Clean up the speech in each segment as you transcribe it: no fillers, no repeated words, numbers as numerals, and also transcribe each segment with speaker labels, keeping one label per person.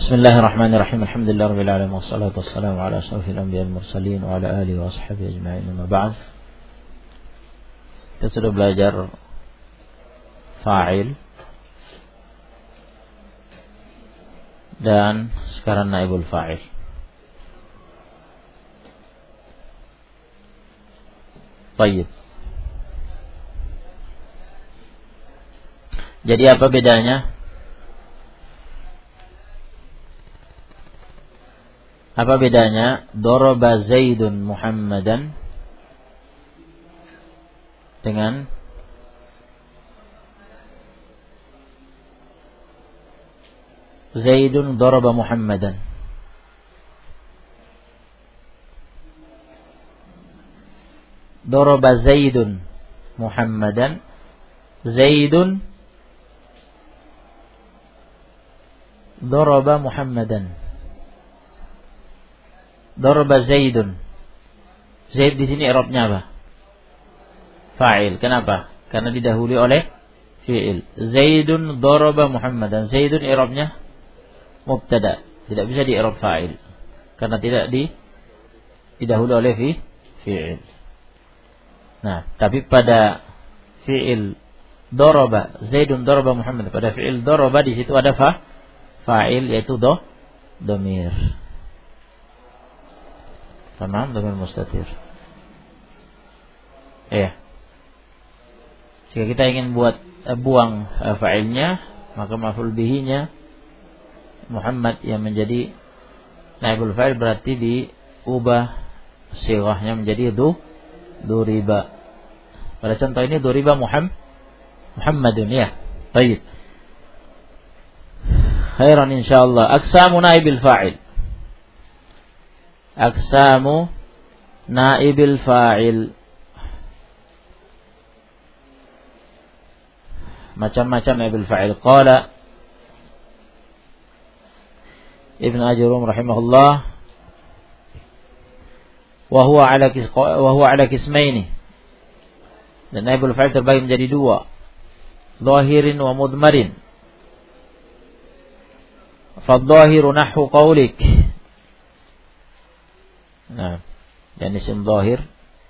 Speaker 1: Bismillahirrahmanirrahim. Alhamdulillahirabbil alamin wassalatu wassalamu ala asyrofil anbiya'il mursalin wa ala alihi washabbihi ajma'in. Amma ba'd. Kita sudah belajar fa'il dan sekarang naibul fa'il. Baik. Jadi apa bedanya? Apa bedanya daraba Zaidun Muhammadan dengan Zaidun daraba Muhammadan? Daraba Zaidun Muhammadan, Zaidun daraba Muhammadan. Daraba Zaidun. Zaid di sini i'rabnya apa? Fa'il. Kenapa? Karena didahului oleh fi'il. Zaidun daraba Muhammadan. Zaidun i'rabnya mubtada. Tidak bisa di i'rab fa'il karena tidak didahului oleh fi'il. Nah, tapi pada fi'il daraba Zaidun daraba Muhammad, pada fi'il daraba di situ ada fa'il yaitu dhamir. Tamam, dhamir mustatir. Iya. Jika kita ingin buang fa'ilnya, maka maf'ul bihinya Muhammad yang menjadi naibul fa'il berarti diubah sighahnya menjadi duriba. Pada contoh ini duriba Muhammadun, ya. Baik. Khairan insyaallah. Aqsamu naibil fa'il. Aqsamu naibil fa'il. Macam-macam naibil fa'il. Qala Ibn Ajrum rahimahullah, wa huwa ala qismaini. Dan naibul fa'il terbagi menjadi dua, zahirin wa mudmarin. Fadh-dhahiru nahwu qawlik. Nah, dan isim zahir.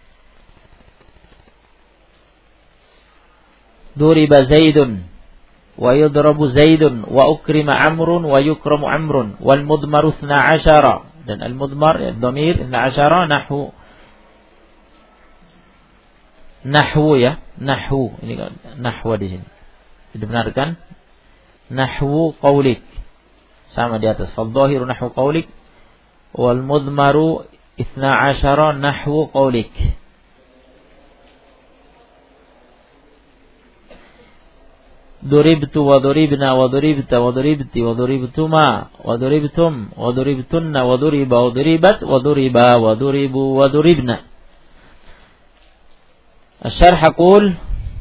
Speaker 1: Duriba Zaidun wa yudrabu Zaidun wa ukrima Amrun wa yukramu Amrun wal mudmaru 12. Dan al mudmar dhamir 12 nahwu ya, nahwu. Ini kan nahwa di sini. Dibenarkan nahwu qaulik. Sama di atas. Fadh-dhahiru nahwu qaulik wal mudmaru 12 nahwu qaulik. Duribtu wa duribna wa duribta wa duribti wa duribtuma wa duribtum wa duribtunna wa duriba wa duribat wa duriba wa duribu wa duribna. Asy-syarh yaqul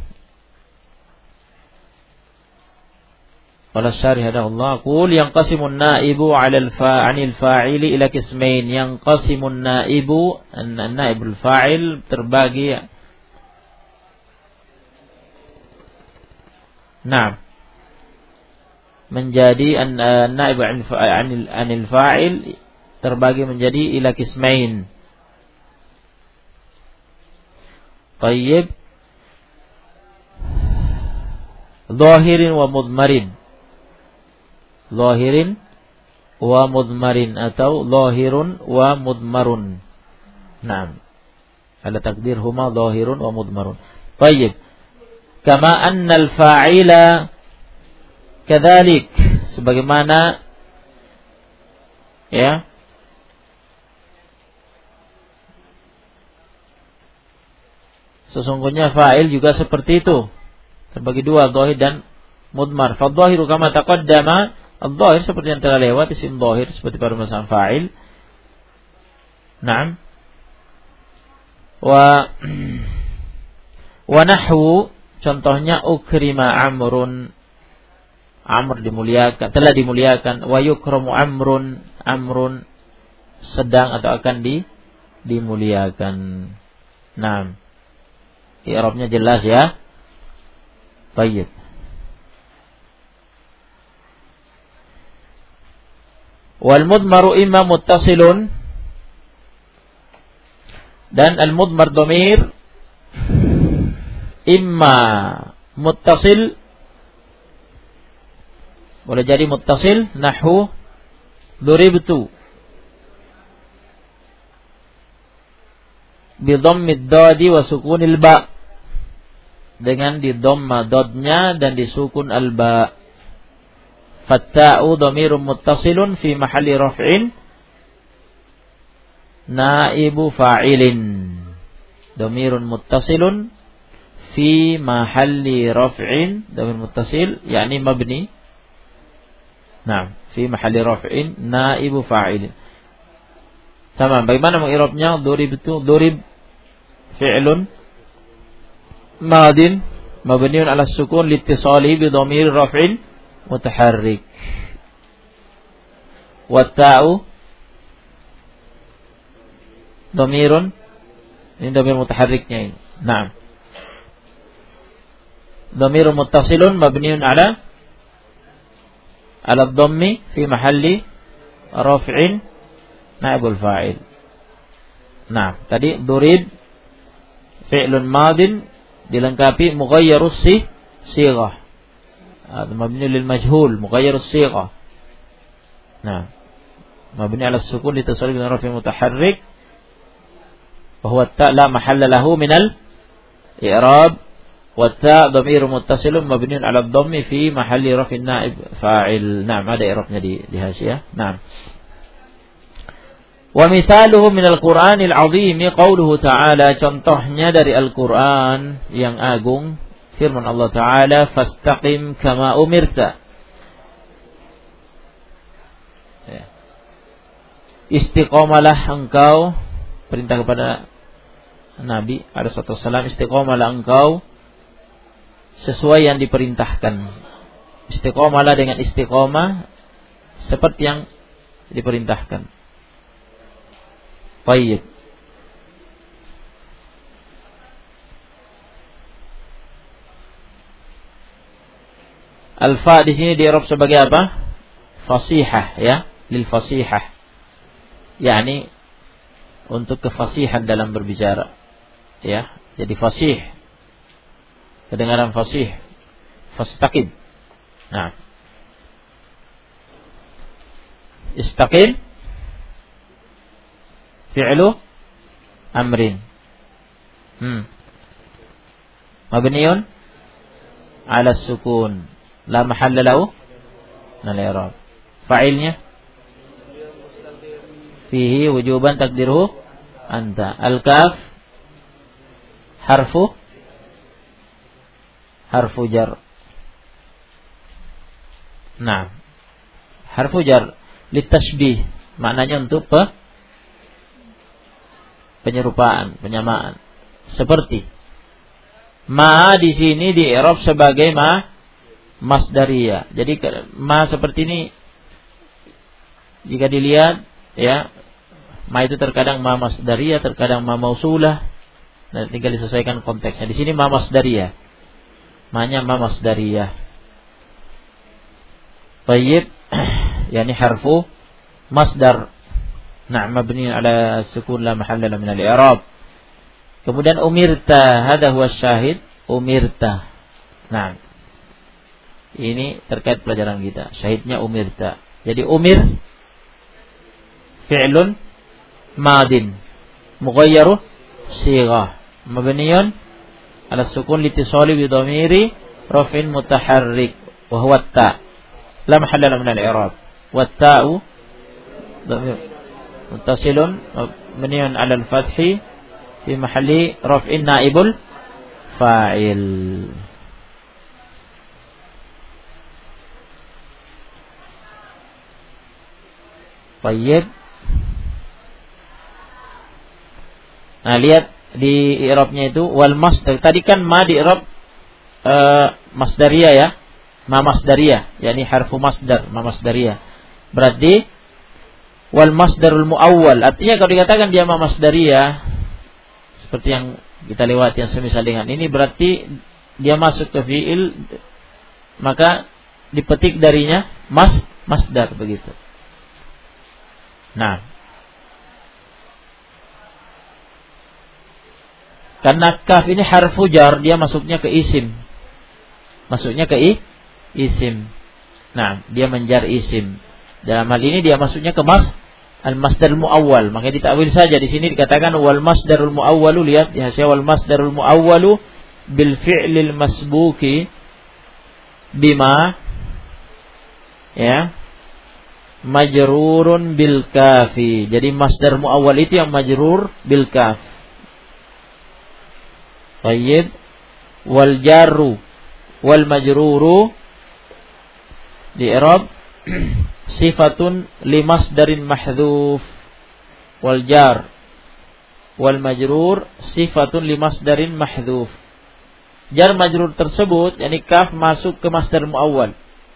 Speaker 1: qala asy-syarih hadallahu qul yanqasimun naibu 'ala al-fa'il fa'ili ila qismain. Yanqasimun naibu, an-naibul fa'il terbagi menjadi an-naib 'anil fa'il terbagi menjadi ila qismain. Tayyib. Zahirin wa mudmarin. Zahirin wa mudmarin atau zahirun wa mudmarun. Naam. Ala takdir huma zahirun wa mudmarun. Tayyib. Kama anna al-fa'ila kadzalik, sebagaimana ya sesungguhnya fa'il juga seperti itu, terbagi dua, zahir dan mudmar. Fadh-dhahiru kama taqaddama, adh-dhahir seperti yang telah lewat, isim dhahir seperti pada masalah fa'il. Naam. Wa nahwu, contohnya ukrima Amrun, Amr dimuliakan, telah dimuliakan. Wa yukramu Amrun, Amrun sedang atau akan dimuliakan. Naam. I'rabnya jelas ya. Baik. Wal mudmaru imma muttasilun, dan al mudmar dhamir imma muttasil, boleh jadi muttasil, nahwu duribtu bi dhammid dadi wa sukunil ba, dengan di dhamma dodnya dan di sukun al ba. Fatta'u dhamirun muttasilun fi mahalli raf'in naibu fa'ilin. Dhamirun muttasilun fi mahalli raf'in, dhamir muttasil yakni mabni. Nah, fi mahalli raf'in naibu fa'ilin. Sama, bagaimana mengirabnya? Duribtu, durib fi'lun madin mabniun ala sukun liittisali bi dhamir raf'in mutaharrik. Wa ta'u dhamirun, ini dhamir mutaharriknya ini. Naam. Dhamirun muttasilun mabniun ala dhammi fi mahalli raf'in naibul fa'il. Nah, tadi durib fi'lun madin dilengkapi mughayyirus sighah. Mabni lil majhul mughayyirus sighah. Nah, mabni ala sukun litasal bi raf'in mutaharrik wa huwa ta la mahalla lahu min al i'rab, wa ta dhamir muttasilun mabniun ala dhammi fi mahalli raf'in naib fa'il. Naam, ada i'rabnya di hasyiah. Naam. Wa mithaluhu min al-Qur'anil 'azim qauluhu ta'ala, contohnya dari Al-Qur'an yang agung firman Allah Ta'ala, fastaqim kama umirta. Istiqamalah engkau, perintah kepada Nabi alaihissalam, istiqamalah engkau sesuai yang diperintahkan. Istiqamalah dengan istiqamah seperti yang diperintahkan. Baik. Alfa di sini di-i'rab sebagai apa? Fasihah, ya, lil fasihah. yakni untuk kefasihan dalam berbicara, ya. Jadi fasih, kedengaran fasih. Fastaqim. Nah, istaqim fi'lu amrin. Mabniun ala sukun, la mahalla lahu min al-i'rab. Fa'ilnya fihi wujuban takdiruhu anta. Al-kaf harfu jar. Nah, harfu jar litashbih, maknanya untuk penyerupaan, penyamaan. Seperti ma di sini di i'rab sebagai ma masdariyah. Jadi ma seperti ini jika dilihat, ya, ma itu terkadang ma masdariyah, terkadang ma mausulah. Dan tinggal disesuaikan konteksnya. Di sini ma masdariyah. Ma-nya ma masdariyah. Tayyib, yakni harfu masdar. Nah, mabni ala sukun la mahalla min al-i'rab. Kemudian umirta, hadha huwa syahid, umirta. Nah, ini terkait pelajaran kita. Syahidnya umirta. Jadi umir fi'lun madin mughayyaru sighah mabniun ala sukun litisali bi dhamiri raf'in mutaharrik wa huwa ta la mahalla min al-i'rab wa ta'u dhamir muttasilun mabniun ala al-fathi fi mahalli raf'in naibul fa'il. Tayyib. Nah, lihat di i'rabnya itu wal masdar. Tadi kan ma di i'rab masdariyah, ya. Ma masdariyah, yakni harfu masdar, ma masdariyah. Berarti wal masdarul muawwal, artinya kalau dikatakan dia ma masdariyah seperti yang kita lewati yang semisal dengan ini, berarti dia masuk ke fi'il, maka dipetik darinya masdar begitu. Nah, karena kaf ini harfu jar, dia masuknya ke isim. Masuknya ke isim. Nah, dia menjar isim. Dalam hal ini dia masuknya ke al-masdarul muawwal. Maka ditakwil saja di sini dikatakan wal masdarul muawwalu, lihat di hasil wal masdarul muawwalu bil fi'lil masbuki bima, ya, majrurun bil kafi. Jadi masdar muawwal itu yang majrur bil kaf. Tayyib. Wal jarru wal majruru di i'rab sifatun limasdarin mahdhuf. Wal jar wal majrur sifatun limasdarin mahdhuf. Jar majrur tersebut, yakni kaf, masuk ke masdar muawwal.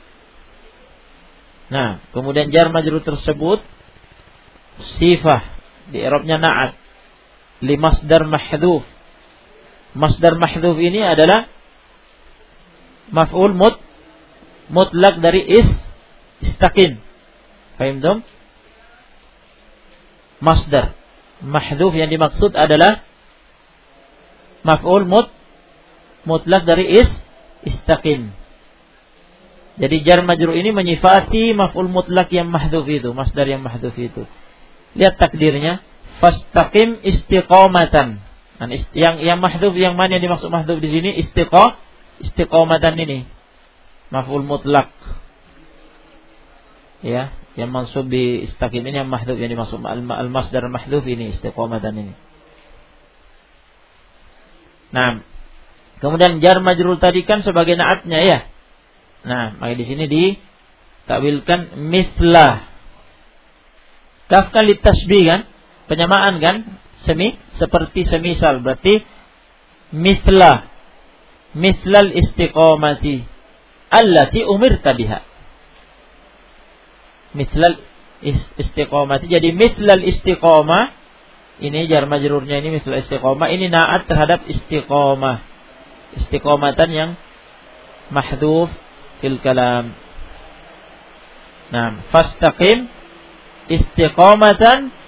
Speaker 1: Nah, kemudian jar majrur tersebut sifah di i'rabnya na'at limasdar mahdhuf. Masdar mahdhuf ini adalah maf'ul mutlak dari istaqim. Fahimtum? Masdar mahdhuf yang dimaksud adalah maf'ul mutlak dari istaqim. Jadi jar majrur ini menyifati maf'ul mutlak yang mahdhuf itu, masdar yang mahdhuf itu. Lihat takdirnya, fastaqim istiqamatan. Nah, yang mahdhuf, yang mana yang dimaksud mahdhuf di sini? Istiqamatan ini maf'ul mutlak. Ya, yang mansub di istaqim ini yang mahdhuf, yang dimaksud al-masdar mahdhuf ini istiqamatan ini. Nah, kemudian jar majrur tadi kan sebagai na'atnya, ya. Nah, maka di sini ditakwilkan mithlah. Kaf kan litasbih kan? Penyamaan kan? Seperti semisal, berarti mithlah. Mithlal istiqamati allati umirta biha. Mithlal istiqamati. Jadi mithlal istiqamah ini jar majrurnya ini mithlal istiqamah, ini na'at terhadap istiqamah. Istiqamatan yang mahdhuf fil kalam. Nah, fastaqim istiqamatan,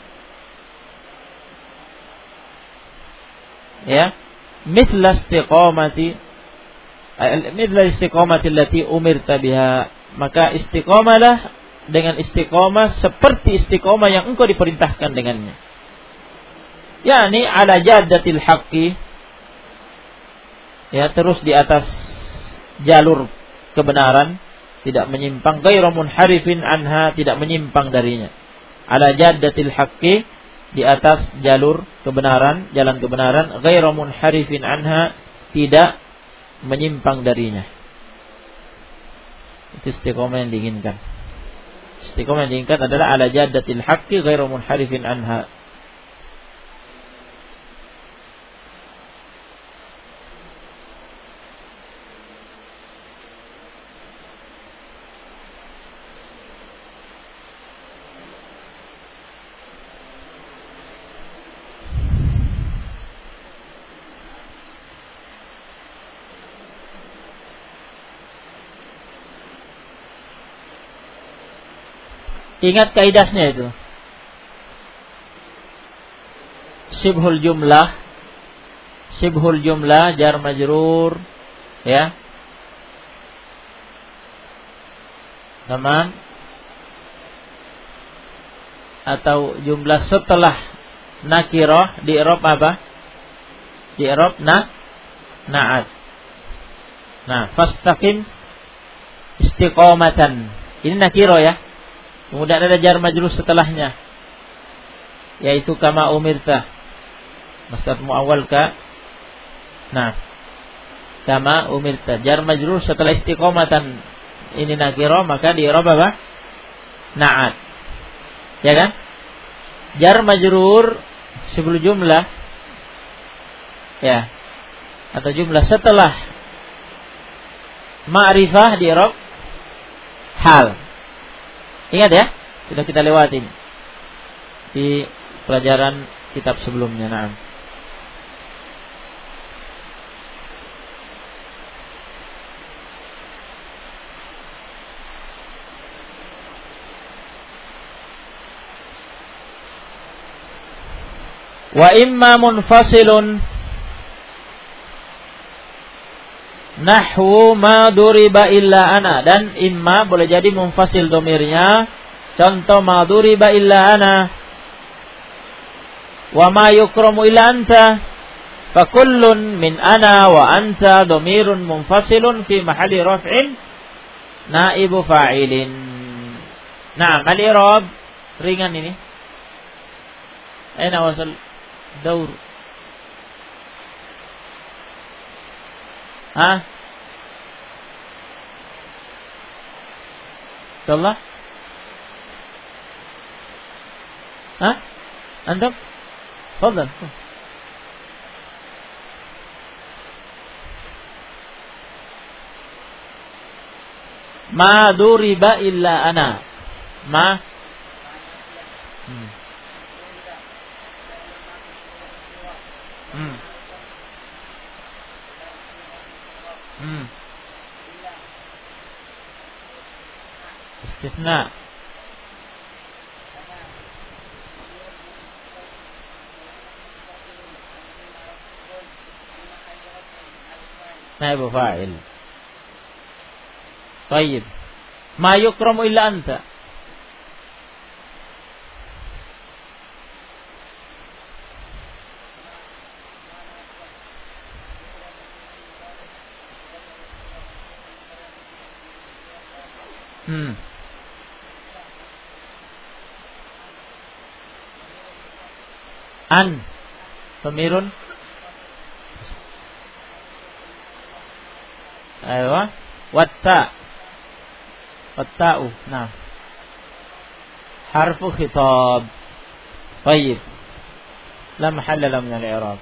Speaker 1: ya, mithla istiqamati allati umirta biha. Maka istiqamalah dengan istiqamah seperti istiqamah yang engkau diperintahkan dengannya. Yani ala jaddatil haqqi, ya, terus di atas jalur kebenaran, tidak menyimpang, ghairu munharifin anha, tidak menyimpang darinya. Ala jaddatil haqqi, di atas jalur kebenaran, jalan kebenaran, ghairu munharifin anha, tidak menyimpang darinya. Itu istiqamah yang diinginkan. Istiqamah yang diinginkan adalah ala jaddatil haqqi ghairu munharifin anha. Ingat kaidahnya itu. Syibhul jumlah jar majrur, ya. Teman, atau jumlah setelah nakirah di i'rab apa? Di i'rab na'at. Nah, fastaqim istiqamatan. Ini nakirah, ya. Kemudian ada jar majrur setelahnya, yaitu kama umirta. Masdar muawwal ka. Nah, kama umirta. Jar majrur setelah istiqamatan ini nakirah, maka di i'rab apa? Na'at. Ya kan? Jar majrur sebelum jumlah, ya, atau jumlah setelah ma'rifah di i'rab hal. Ingat, ya, sudah kita lewatin di pelajaran kitab sebelumnya. Nah, Wa imma munfasilun nahwu ma duriba illa ana, dan imma boleh jadi munfasil domirnya, contoh ma duriba illa ana wa ma yukramu illa anta, fa kullun min ana wa anta domirun munfasilun fi mahalli raf'in naibu fa'ilin. Nah, al-i'rab ringan ini. Aina wasal daur. Insyaallah. Antum? Tafadhal. Ma duriba illa ana. Ma Istisna. Naibu fa'il. Tayyib. Ma yukramu illa anta. An pemirun. Aywa. Watta'u. Nah. Harfu khitab. Tayyib. La mahalla lahu min al-i'rab.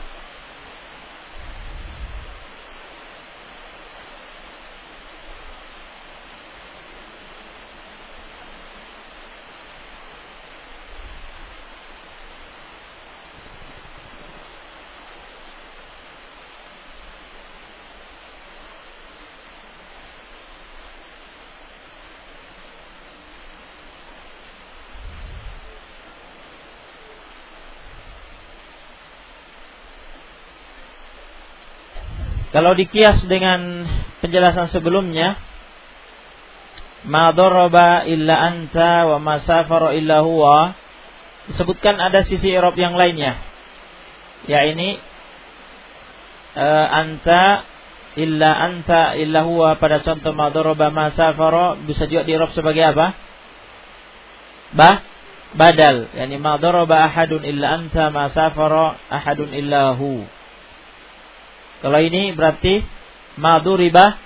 Speaker 1: Kalau dikias dengan penjelasan sebelumnya, ma daraba illa anta wa ma safara illa huwa, disebutkan ada sisi i'rab yang lainnya, yakni anta illa huwa pada contoh ma daraba ma safara bisa juga di-i'rab sebagai apa? Badal, yakni ma daraba ahadun illa anta ma safara ahadun illa hu. Kalau ini berarti maduribah.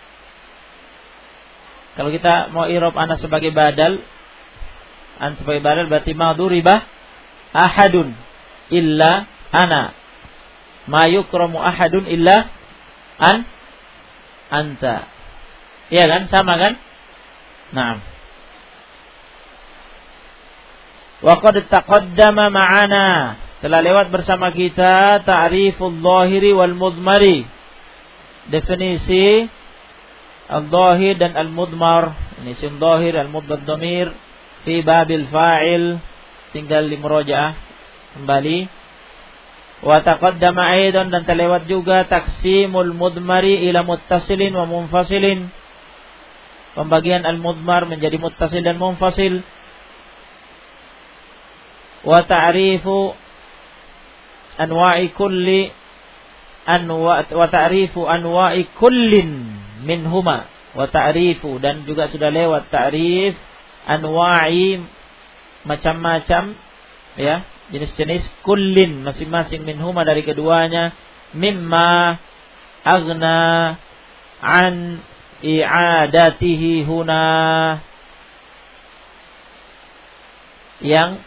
Speaker 1: Kalau kita mau i'rab ana sebagai badal, an sebagai badal berarti maduribah ahadun illa ana. Ma yukramu ahadun illa anta. Iya kan? Sama kan? Naam. Wa qad taqaddama ma'ana, telah lewat bersama kita ta'riful zahiri wal mudmari, definisi al-zahir dan al-mudmar. Ini isim zahir, al-mudmar dhamir fi babil fa'il, tinggal di murojaah kembali. Wa taqaddama aidan, dan terlewat juga taqsimul mudmari ila muttasilin wa munfasilin, pembagian al-mudmar menjadi muttasil dan munfasil. Wa ta'rifu anwa'i kulli wa ta'rifu anwa'i kullin minhuma, wa ta'rifu, dan juga sudah lewat ta'rif anwa'i, macam-macam ya, jenis-jenis, kullin masing-masing, minhuma dari keduanya, mimma aghna an i'adatihi huna, yang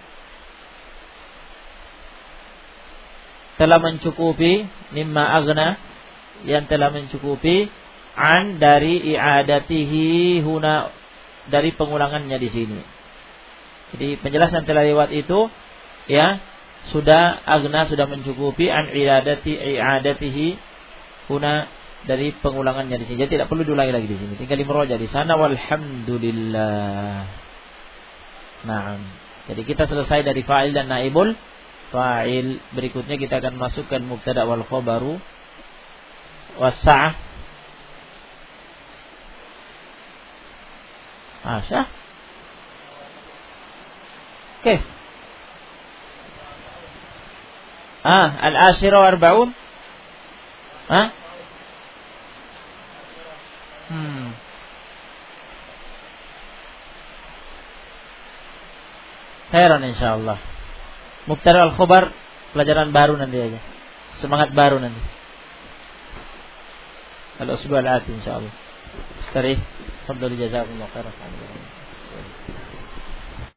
Speaker 1: telah mencukupi, mimma aghna, yang telah mencukupi, an dari i'adatihi huna, dari pengulangannya di sini. Jadi penjelasan telah lewat itu ya, sudah aghna, sudah mencukupi, an i'adatihi huna, dari pengulangannya di sini. Jadi tidak perlu diulangi lagi di sini, tinggal dimeroja di sana. Walhamdulillah. Nah, jadi kita selesai dari fa'il dan naibul fa'il. Berikutnya kita akan masukkan mubtada wal khabaru was-sa'ah. Sah. Oke. Al-ashira wa arba'un. Khairan insyaallah. Mubtada al-khabar pelajaran baru nanti aja. Semangat baru nanti. Al-usbu' al-ati insyaallah. Istarih. Tafadhal jazakumullah khairan.